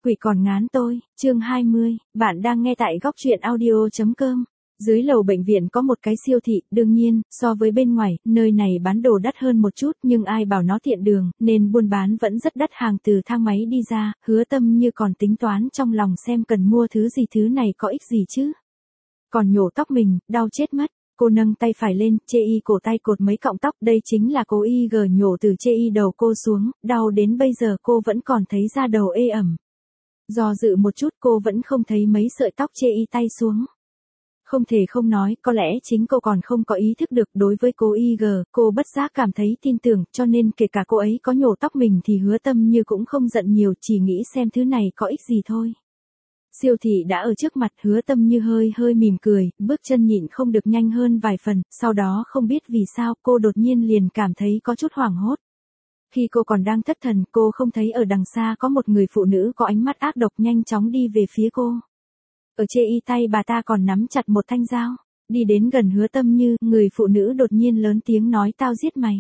Quỷ còn ngán tôi, chương 20, bạn đang nghe tại góc truyện audio.com. Dưới lầu bệnh viện có một cái siêu thị, đương nhiên, so với bên ngoài, nơi này bán đồ đắt hơn một chút nhưng ai bảo nó tiện đường, nên buôn bán vẫn rất đắt. Hàng từ thang máy đi ra, Hứa Tâm Như còn tính toán trong lòng xem cần mua thứ gì, thứ này có ích gì chứ. Còn nhổ tóc mình, đau chết mất. Cô nâng tay phải lên, chê y cổ tay cột mấy cọng tóc, đây chính là cố ý nhổ từ chê y đầu cô xuống, đau đến bây giờ cô vẫn còn thấy da đầu ê ẩm. Do dự một chút cô vẫn không thấy mấy sợi tóc chê y tay xuống. Không thể không nói, có lẽ chính cô còn không có ý thức được đối với cô cô bất giác cảm thấy tin tưởng, cho nên kể cả cô ấy có nhổ tóc mình thì Hứa Tâm Như cũng không giận nhiều, chỉ nghĩ xem thứ này có ích gì thôi. Siêu thị đã ở trước mặt, Hứa Tâm Như hơi mỉm cười, bước chân nhịn không được nhanh hơn vài phần, sau đó không biết vì sao cô đột nhiên liền cảm thấy có chút hoảng hốt. Khi cô còn đang thất thần, cô không thấy ở đằng xa có một người phụ nữ có ánh mắt ác độc nhanh chóng đi về phía cô. Ở chê y tay bà ta còn nắm chặt một thanh dao. Đi đến gần Hứa Tâm Như, người phụ nữ đột nhiên lớn tiếng nói tao giết mày.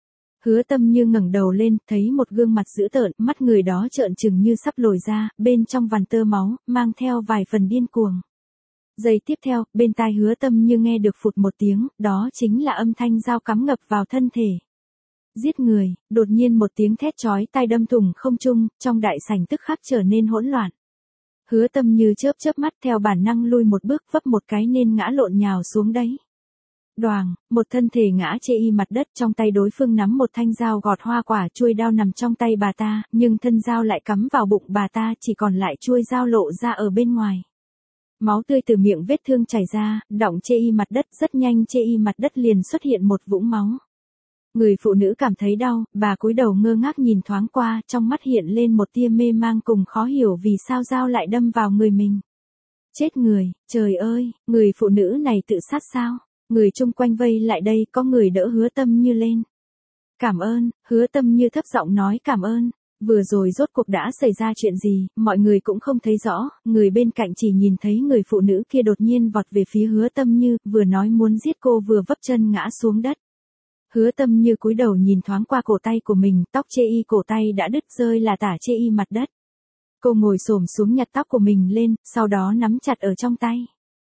Hứa Tâm Như ngẩng đầu lên, thấy một gương mặt dữ tợn, mắt người đó trợn trừng như sắp lồi ra, bên trong vằn tơ máu, mang theo vài phần điên cuồng. Giây tiếp theo, bên tai Hứa Tâm Như nghe được phụt một tiếng, đó chính là âm thanh dao cắm ngập vào thân thể. Giết người, đột nhiên một tiếng thét chói tai đâm thủng không trung, trong đại sảnh tức khắc trở nên hỗn loạn. Hứa Tâm Như chớp mắt theo bản năng lui một bước, vấp một cái nên ngã lộn nhào xuống đấy. Đoàng, một thân thể ngã chê y mặt đất, trong tay đối phương nắm một thanh dao gọt hoa quả, chuôi dao nằm trong tay bà ta, nhưng thân dao lại cắm vào bụng bà ta, chỉ còn lại chuôi dao lộ ra ở bên ngoài. Máu tươi từ miệng vết thương chảy ra, đọng chê y mặt đất, rất nhanh chê y mặt đất liền xuất hiện một vũng máu. Người phụ nữ cảm thấy đau, bà cúi đầu ngơ ngác nhìn thoáng qua, trong mắt hiện lên một tia mê mang cùng khó hiểu vì sao dao lại đâm vào người mình. Chết người, trời ơi, người phụ nữ này tự sát sao? Người chung quanh vây lại đây, có người đỡ Hứa Tâm Như lên. Cảm ơn, Hứa Tâm Như thấp giọng nói cảm ơn. Vừa rồi rốt cuộc đã xảy ra chuyện gì, mọi người cũng không thấy rõ, người bên cạnh chỉ nhìn thấy người phụ nữ kia đột nhiên vọt về phía Hứa Tâm Như, vừa nói muốn giết cô vừa vấp chân ngã xuống đất. Hứa Tâm Như cúi đầu nhìn thoáng qua cổ tay của mình, tóc chê y cổ tay đã đứt rơi là tả chê y mặt đất. Cô ngồi xổm xuống nhặt tóc của mình lên, sau đó nắm chặt ở trong tay.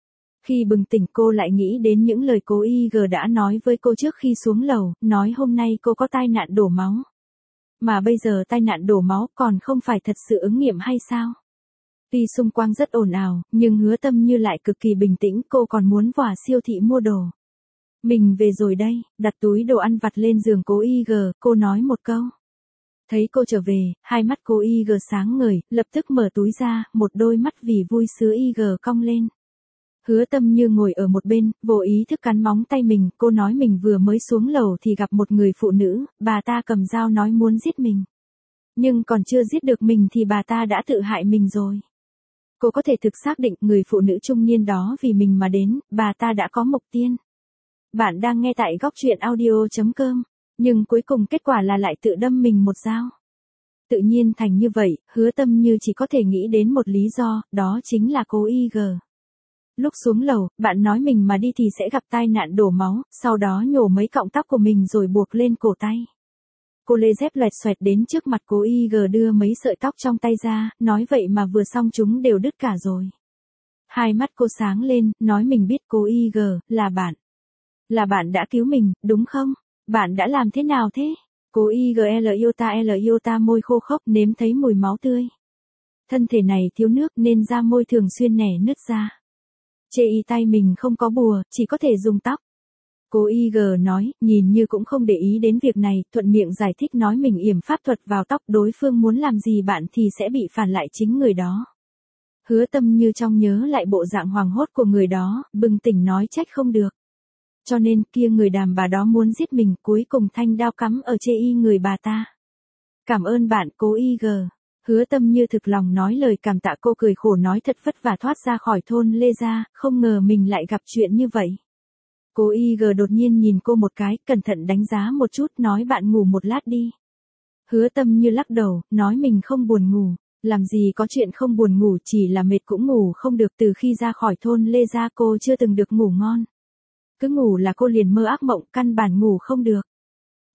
Khi bừng tỉnh cô lại nghĩ đến những lời cô đã nói với cô trước khi xuống lầu, nói hôm nay cô có tai nạn đổ máu. Mà bây giờ tai nạn đổ máu còn không phải thật sự ứng nghiệm hay sao? Tuy xung quanh rất ồn ào, nhưng Hứa Tâm Như lại cực kỳ bình tĩnh, cô còn muốn vào siêu thị mua đồ. Mình về rồi đây, đặt túi đồ ăn vặt lên giường cô nói một câu. Thấy cô trở về, hai mắt cô sáng ngời, lập tức mở túi ra, một đôi mắt vì vui sướng cong lên. Hứa Tâm Như ngồi ở một bên, vô ý thức cắn móng tay mình, cô nói mình vừa mới xuống lầu thì gặp một người phụ nữ, bà ta cầm dao nói muốn giết mình. Nhưng còn chưa giết được mình thì bà ta đã tự hại mình rồi. Cô có thể thực xác định người phụ nữ trung niên đó vì mình mà đến, bà ta đã có mục tiên. Bạn đang nghe tại góc truyện audio.com, nhưng cuối cùng kết quả là lại tự đâm mình một dao. Tự nhiên thành như vậy, Hứa Tâm Như chỉ có thể nghĩ đến một lý do, đó chính là cô Lúc xuống lầu, bạn nói mình mà đi thì sẽ gặp tai nạn đổ máu, sau đó nhổ mấy cọng tóc của mình rồi buộc lên cổ tay. Cô lê dép loẹt xoẹt đến trước mặt cô đưa mấy sợi tóc trong tay ra, nói vậy mà vừa xong chúng đều đứt cả rồi. Hai mắt cô sáng lên, nói mình biết cô là bạn. Là bạn đã cứu mình, đúng không? Bạn đã làm thế nào thế? Cô L iota môi khô khốc nếm thấy mùi máu tươi. Thân thể này thiếu nước nên da môi thường xuyên nẻ nứt ra. Chê y tay mình không có bùa, chỉ có thể dùng tóc. Cô nói, nhìn như cũng không để ý đến việc này, thuận miệng giải thích nói mình yểm pháp thuật vào tóc, đối phương muốn làm gì bạn thì sẽ bị phản lại chính người đó. Hứa Tâm Như trong nhớ lại bộ dạng hoàng hốt của người đó, bừng tỉnh nói trách không được. Cho nên kia người đàn bà đó muốn giết mình, cuối cùng thanh đao cắm ở chê y người bà ta. Cảm ơn bạn cô Hứa Tâm Như thực lòng nói lời cảm tạ, cô cười khổ nói thật vất vả thoát ra khỏi thôn Lê Gia, không ngờ mình lại gặp chuyện như vậy. Cô đột nhiên nhìn cô một cái, cẩn thận đánh giá một chút, nói bạn ngủ một lát đi. Hứa Tâm Như lắc đầu, nói mình không buồn ngủ, làm gì có chuyện không buồn ngủ, chỉ là mệt cũng ngủ không được, từ khi ra khỏi thôn Lê Gia cô chưa từng được ngủ ngon. Cứ ngủ là cô liền mơ ác mộng, căn bản ngủ không được.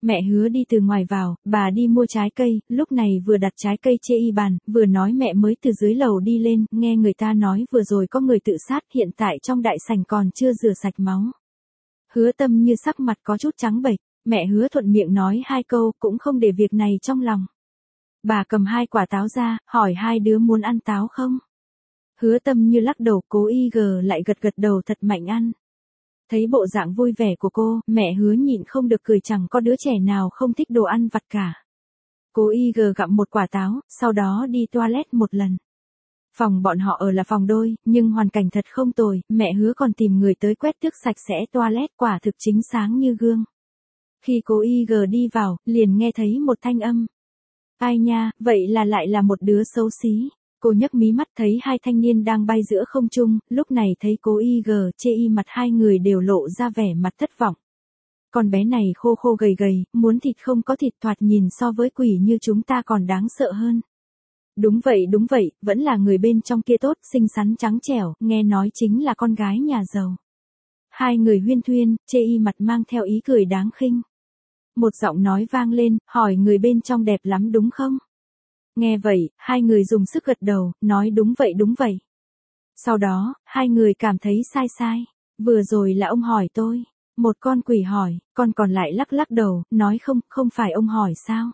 Mẹ Hứa đi từ ngoài vào, bà đi mua trái cây, lúc này vừa đặt trái cây chê y bàn, vừa nói mẹ mới từ dưới lầu đi lên, nghe người ta nói vừa rồi có người tự sát, hiện tại trong đại sảnh còn chưa rửa sạch máu. Hứa Tâm Như sắc mặt có chút trắng bệch, mẹ Hứa thuận miệng nói hai câu, cũng không để việc này trong lòng. Bà cầm 2 quả táo ra, hỏi 2 đứa muốn ăn táo không? Hứa Tâm Như lắc đầu, Cố Y G lại gật gật đầu thật mạnh ăn. Thấy bộ dạng vui vẻ của cô, mẹ Hứa nhịn không được cười, chẳng có đứa trẻ nào không thích đồ ăn vặt cả. Cố Y G gặm một quả táo, sau đó đi toilet một lần. Phòng bọn họ ở là phòng đôi, nhưng hoàn cảnh thật không tồi, mẹ Hứa còn tìm người tới quét tước sạch sẽ toilet, quả thực chính sáng như gương. Khi Cố Y G đi vào, liền nghe thấy một thanh âm. Ai nha, vậy là lại là một đứa xấu xí. Cô nhấc mí mắt thấy 2 thanh niên đang bay giữa không trung, lúc này thấy Cố Y G chê y mặt 2 người đều lộ ra vẻ mặt thất vọng. Con bé này khô khô gầy gầy, muốn thịt không có thịt, thoạt nhìn so với quỷ như chúng ta còn đáng sợ hơn. Đúng vậy, vẫn là người bên trong kia tốt, xinh xắn trắng trẻo, nghe nói chính là con gái nhà giàu. 2 người huyên thuyên, chê y mặt mang theo ý cười đáng khinh. Một giọng nói vang lên, hỏi người bên trong đẹp lắm đúng không? Nghe vậy, 2 người dùng sức gật đầu, nói đúng vậy. Sau đó, 2 người cảm thấy sai. Vừa rồi là ông hỏi tôi. Một con quỷ hỏi, con còn lại lắc đầu, nói không phải ông hỏi sao?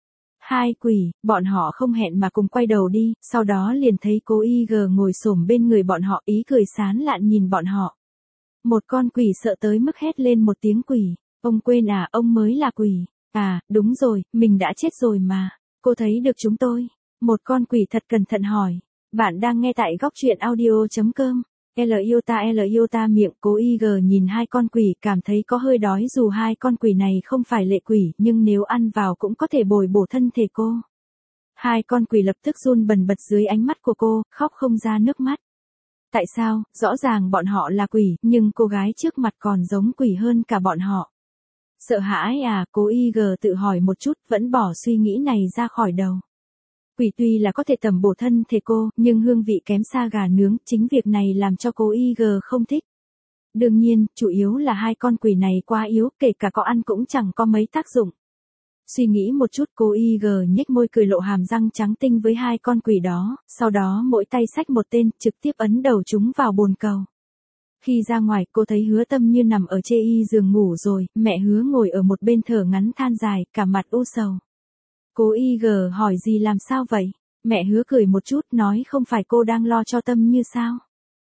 2 quỷ, bọn họ không hẹn mà cùng quay đầu đi, sau đó liền thấy Cố Y G ngồi xổm bên người bọn họ, ý cười sán lạn nhìn bọn họ. Một con quỷ sợ tới mức hét lên một tiếng quỷ. Ông quên à, ông mới là quỷ. À, đúng rồi, mình đã chết rồi mà. Cô thấy được chúng tôi. Một con quỷ thật cẩn thận hỏi. Bạn đang nghe tại góc truyện audio.com. L yêu ta miệng. Cố Y G nhìn 2 con quỷ, cảm thấy có hơi đói, dù 2 con quỷ này không phải lệ quỷ, nhưng nếu ăn vào cũng có thể bồi bổ thân thể cô. 2 con quỷ lập tức run bần bật dưới ánh mắt của cô, khóc không ra nước mắt. Tại sao, rõ ràng bọn họ là quỷ, nhưng cô gái trước mặt còn giống quỷ hơn cả bọn họ. Sợ hãi à, Cố Y G tự hỏi một chút, vẫn bỏ suy nghĩ này ra khỏi đầu. Quỷ tuy là có thể tầm bổ thân thể cô, nhưng hương vị kém xa gà nướng, chính việc này làm cho Cố Y G không thích. Đương nhiên, chủ yếu là 2 con quỷ này quá yếu, kể cả có ăn cũng chẳng có mấy tác dụng. Suy nghĩ một chút, Cố Y G nhếch môi cười lộ hàm răng trắng tinh với 2 con quỷ đó, sau đó mỗi tay xách một tên, trực tiếp ấn đầu chúng vào bồn cầu. Khi ra ngoài, cô thấy Hứa Tâm Như nằm ở chê y giường ngủ rồi, mẹ Hứa ngồi ở một bên thở ngắn than dài, cả mặt u sầu. Cố Y G hỏi gì làm sao vậy? Mẹ Hứa cười một chút, nói không phải cô đang lo cho Tâm Như sao?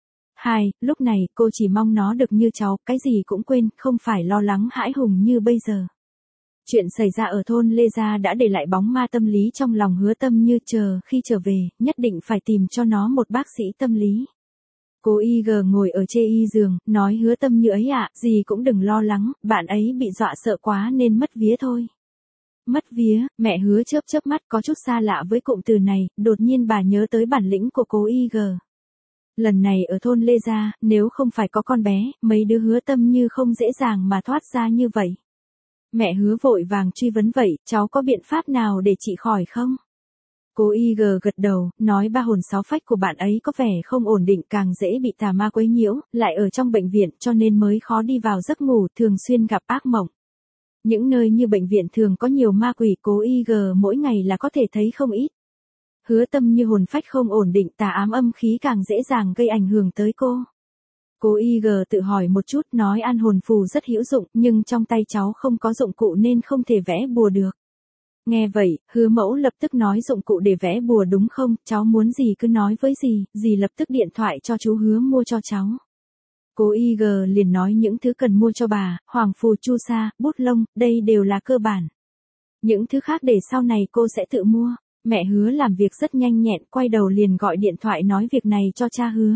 Lúc này, cô chỉ mong nó được như cháu, cái gì cũng quên, không phải lo lắng hãi hùng như bây giờ. Chuyện xảy ra ở thôn Lê Gia đã để lại bóng ma tâm lý trong lòng Hứa Tâm Như, khi trở về, nhất định phải tìm cho nó một bác sĩ tâm lý. Cố Y G ngồi ở chê y giường, nói Hứa Tâm Như ấy ạ, gì cũng đừng lo lắng, bạn ấy bị dọa sợ quá nên mất vía thôi. Mất vía, mẹ Hứa chớp mắt có chút xa lạ với cụm từ này, đột nhiên bà nhớ tới bản lĩnh của Cố Y G. Lần này ở thôn Lê Gia, nếu không phải có con bé, mấy đứa Hứa Tâm Như không dễ dàng mà thoát ra như vậy. Mẹ Hứa vội vàng truy vấn vậy, cháu có biện pháp nào để trị khỏi không? Cố Y G gật đầu, nói 3 hồn 6 phách của bạn ấy có vẻ không ổn định, càng dễ bị tà ma quấy nhiễu, lại ở trong bệnh viện cho nên mới khó đi vào giấc ngủ, thường xuyên gặp ác mộng. Những nơi như bệnh viện thường có nhiều ma quỷ, Cố Y G mỗi ngày là có thể thấy không ít. Hứa Tâm Như hồn phách không ổn định, tà ám âm khí càng dễ dàng gây ảnh hưởng tới cô. Cố Y G tự hỏi một chút, nói an hồn phù rất hữu dụng, nhưng trong tay cháu không có dụng cụ nên không thể vẽ bùa được. Nghe vậy, Hứa Mẫu lập tức nói dụng cụ để vẽ bùa đúng không, cháu muốn gì cứ nói với dì lập tức điện thoại cho chú Hứa mua cho cháu. Cố Y G liền nói những thứ cần mua cho bà, hoàng phù chu sa, bút lông, đây đều là cơ bản. Những thứ khác để sau này cô sẽ tự mua. Mẹ Hứa làm việc rất nhanh nhẹn, quay đầu liền gọi điện thoại nói việc này cho cha Hứa.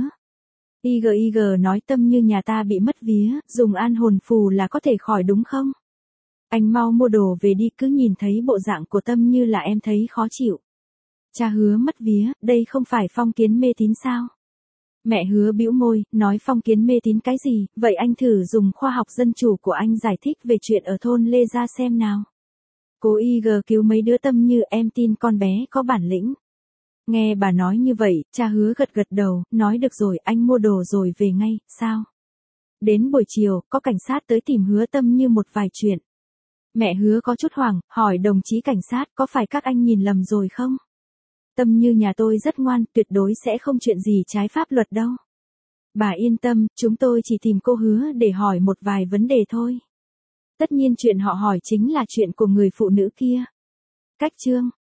Y G nói Tâm Như nhà ta bị mất vía, dùng an hồn phù là có thể khỏi đúng không? Anh mau mua đồ về đi, cứ nhìn thấy bộ dạng của Tâm Như là em thấy khó chịu. Cha Hứa mất vía, đây không phải phong kiến mê tín sao? Mẹ Hứa bĩu môi, nói phong kiến mê tín cái gì, vậy anh thử dùng khoa học dân chủ của anh giải thích về chuyện ở thôn Lê Gia xem nào. Cố Y G cứu mấy đứa Tâm Như, em tin con bé có bản lĩnh. Nghe bà nói như vậy, cha Hứa gật đầu, nói được rồi, anh mua đồ rồi về ngay, sao? Đến buổi chiều, có cảnh sát tới tìm Hứa Tâm Như một vài chuyện. Mẹ Hứa có chút hoảng, hỏi đồng chí cảnh sát có phải các anh nhìn lầm rồi không? Tâm Như nhà tôi rất ngoan, tuyệt đối sẽ không chuyện gì trái pháp luật đâu. Bà yên tâm, chúng tôi chỉ tìm cô Hứa để hỏi một vài vấn đề thôi. Tất nhiên chuyện họ hỏi chính là chuyện của người phụ nữ kia. Cách chương